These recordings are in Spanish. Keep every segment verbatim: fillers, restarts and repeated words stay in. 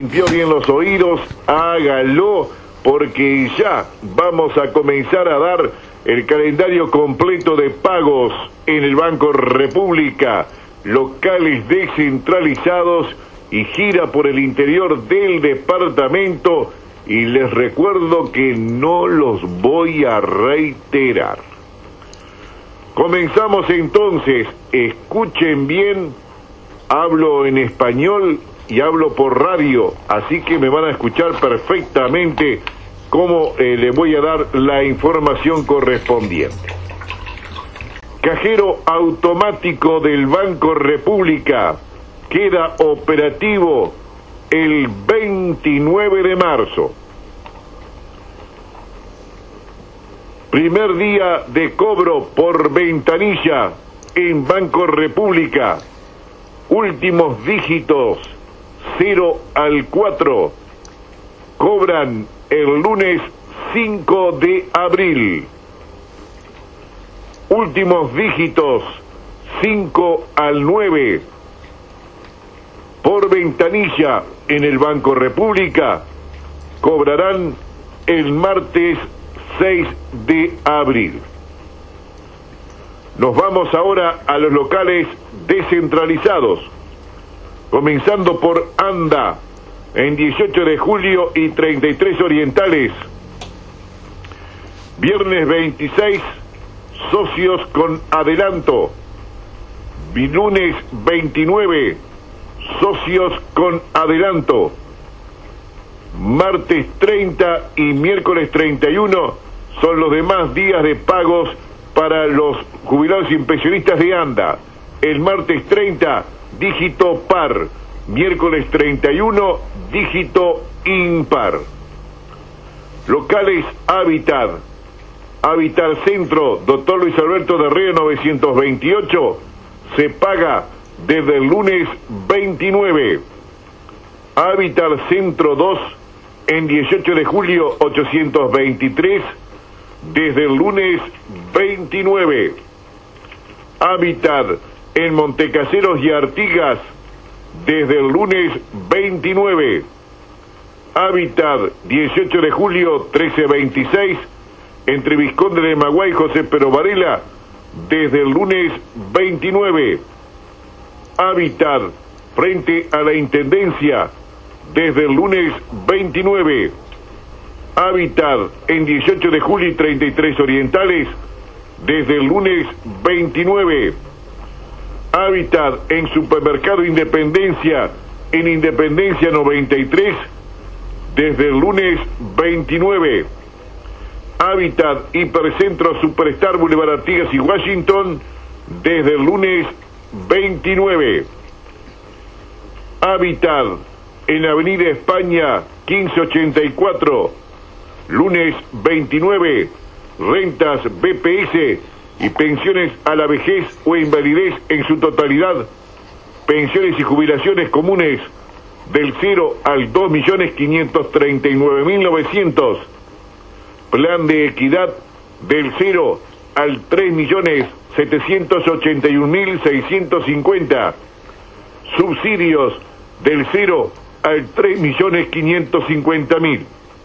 Limpió bien los oídos, hágalo, porque ya vamos a comenzar a dar el calendario completo de pagos en el Banco República, locales descentralizados y gira por el interior del departamento, y les recuerdo que no los voy a reiterar. Comenzamos entonces, escuchen bien, hablo en español y hablo por radio, así que me van a escuchar perfectamente cómo eh, le voy a dar la información correspondiente. Cajero automático del Banco República queda operativo el veintinueve de marzo. Primer día de cobro por ventanilla en Banco República. Últimos dígitos cero al cuatro. Cobran el lunes cinco de abril. Últimos dígitos cinco al nueve. Por ventanilla en el Banco República cobrarán el martes seis de abril. Nos vamos ahora a los locales descentralizados, comenzando por Anda, en dieciocho de julio y treinta y tres Orientales. Viernes veintiséis, socios con adelanto. Lunes veintinueve, socios con adelanto. Martes treinta y miércoles treinta y uno son los demás días de pagos para los jubilados y pensionistas de Anda. El martes treinta, dígito par. Miércoles treinta y uno, dígito impar. Locales Hábitat. Hábitat Centro, doctor Luis Alberto de Río novecientos veintiocho, se paga desde el lunes veintinueve. Hábitat Centro dos, en dieciocho de julio ochocientos veintitrés, desde el lunes veintinueve. Hábitat en Montecaseros y Artigas, desde el lunes veintinueve. Hábitat dieciocho de julio trece veintiséis, entre Vizconde de Maguey y José Pero Varela, desde el lunes veintinueve. Hábitat frente a la Intendencia, desde el lunes veintinueve. Hábitat en dieciocho de julio y treinta y tres Orientales, desde el lunes veintinueve. Hábitat en Supermercado Independencia, en Independencia noventa y tres, desde el lunes veintinueve. Hábitat Hipercentro Superstar Boulevard Artigas y Washington, desde el lunes veintinueve. Hábitat en Avenida España quince ochenta y cuatro, lunes veintinueve. Rentas B P S y pensiones a la vejez o invalidez en su totalidad. Pensiones y jubilaciones comunes del cero al dos millones quinientos treinta y nueve mil novecientos. Plan de equidad del cero al tres millones setecientos ochenta y un mil seiscientos cincuenta. Subsidios del cero al tres millones quinientos cincuenta mil.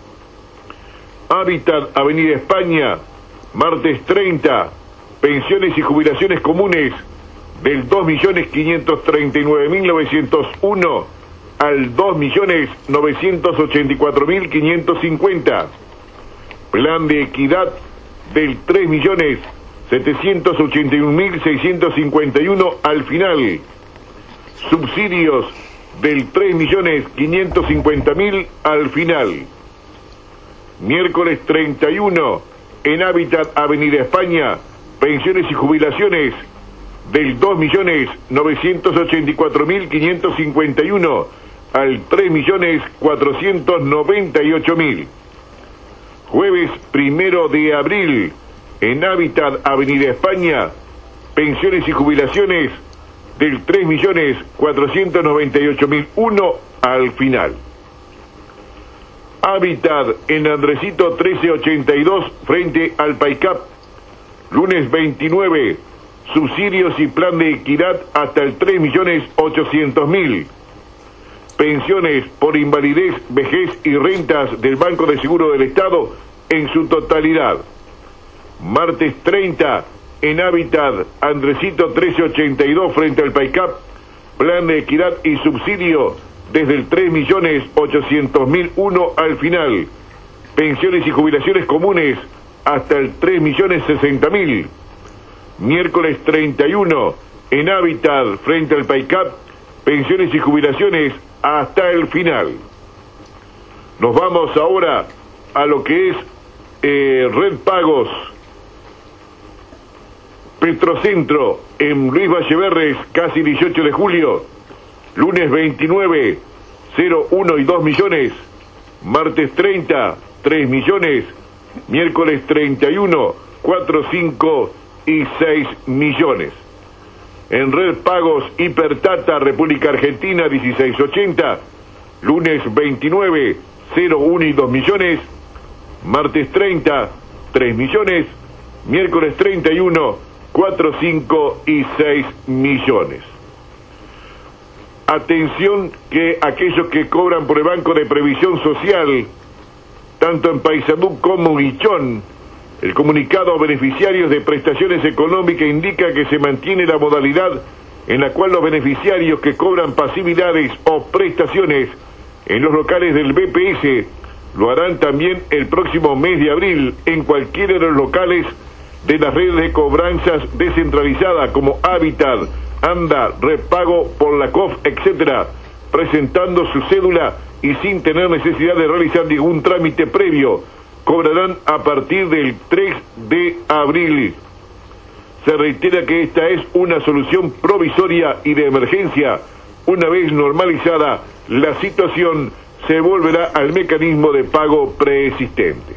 Hábitat Avenida España, martes treinta, pensiones y jubilaciones comunes del dos millones quinientos treinta y nueve mil novecientos uno al dos millones novecientos ochenta y cuatro mil quinientos cincuenta. Plan de equidad del tres millones setecientos ochenta y un mil seiscientos cincuenta y uno al final. Subsidios del tres millones quinientos cincuenta mil al final. Miércoles treinta y uno, en Hábitat Avenida España, pensiones y jubilaciones del dos millones novecientos ochenta y cuatro mil quinientos cincuenta y uno al tres millones cuatrocientos noventa y ocho mil. Jueves primero de abril, en Hábitat Avenida España, pensiones y jubilaciones del tres millones cuatrocientos noventa y ocho mil uno al final. Hábitat en Andresito trece ochenta y dos, frente al PAICAP, lunes veintinueve, subsidios y plan de equidad hasta el tres millones ochocientos mil. pensiones por invalidez, vejez y rentas del Banco de Seguro del Estado en su totalidad. Martes treinta, en Hábitat, Andresito trece ochenta y dos frente al PAICAP, plan de equidad y subsidio desde el tres millones ochocientos mil uno al final. Pensiones y jubilaciones comunes hasta el tres millones sesenta mil. Miércoles treinta y uno, en Hábitat, frente al PAICAP, pensiones y jubilaciones hasta el final. Nos vamos ahora a lo que es eh, Red Pagos. Petrocentro, en Luis Valleverres, casi dieciocho de julio, lunes veintinueve, cero, uno y dos millones, martes treinta, tres millones, miércoles treinta y uno, cuatro, cinco y seis millones. En Red Pagos Hipertata, República Argentina, dieciséis ochenta, lunes veintinueve, cero, uno y dos millones, martes treinta, tres millones, miércoles treinta y uno, cuatro, cinco y seis millones. Atención que aquellos que cobran por el Banco de Previsión Social, tanto en Paysandú como Guichón, el comunicado a beneficiarios de prestaciones económicas indica que se mantiene la modalidad en la cual los beneficiarios que cobran pasividades o prestaciones en los locales del B P S lo harán también el próximo mes de abril en cualquiera de los locales de las redes de cobranzas descentralizadas como Hábitat, ANDA, Repago por la C O F, etcétera, presentando su cédula y sin tener necesidad de realizar ningún trámite previo. Cobrarán a partir del tres de abril. Se reitera que esta es una solución provisoria y de emergencia. Una vez normalizada la situación, se volverá al mecanismo de pago preexistente.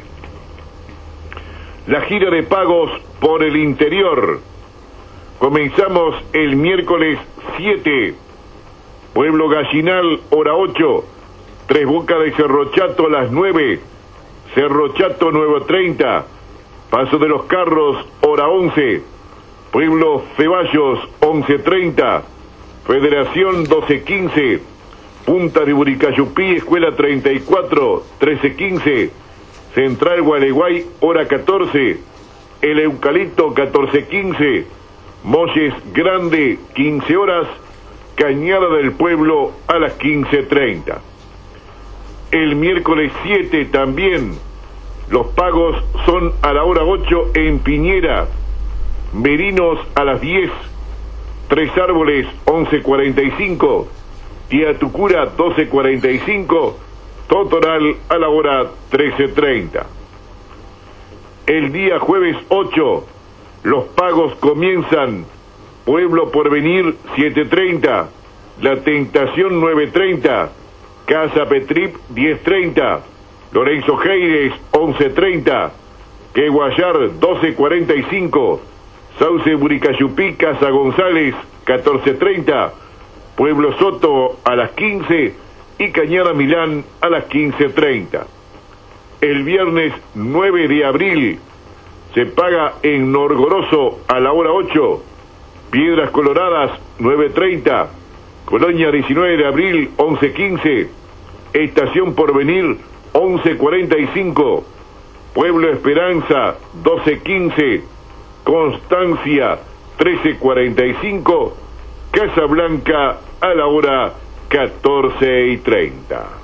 La gira de pagos por el interior. Comenzamos el miércoles siete. Pueblo Gallinal, hora ocho. Tres Bocas de Cerro Chato, las nueve. Cerro Chato, nueve treinta. Paso de los Carros, hora once. Pueblo Ceballos, once treinta. Federación, doce quince. Punta de Buricayupí, Escuela treinta y cuatro, trece quince. Central Gualeguay, hora catorce. El Eucalipto, catorce quince. Molles Grande, quince horas. Cañada del Pueblo, a las quince treinta. El miércoles siete también, los pagos son a la hora ocho en Piñera. Merinos a las diez. Tres Árboles, once cuarenta y cinco. Tía Tucura, doce cuarenta y cinco. Totoral a la hora trece treinta. El día jueves ocho, los pagos comienzan. Pueblo Porvenir, siete treinta. La Tentación, nueve treinta. Casa Petrip, diez treinta. Lorenzo Geires, once treinta. Queguayar, doce cuarenta y cinco. Sauce Buricayupí, Casa González, catorce treinta. Pueblo Soto a las quince y Cañada Milán a las quince treinta. El viernes nueve de abril se paga en Norgoroso a la hora ocho. Piedras Coloradas, nueve treinta. Colonia diecinueve de abril, once quince. Estación Porvenir, once cuarenta y cinco. Pueblo Esperanza, doce quince. Constancia, trece cuarenta y cinco. Casa Blanca a la hora catorce y treinta.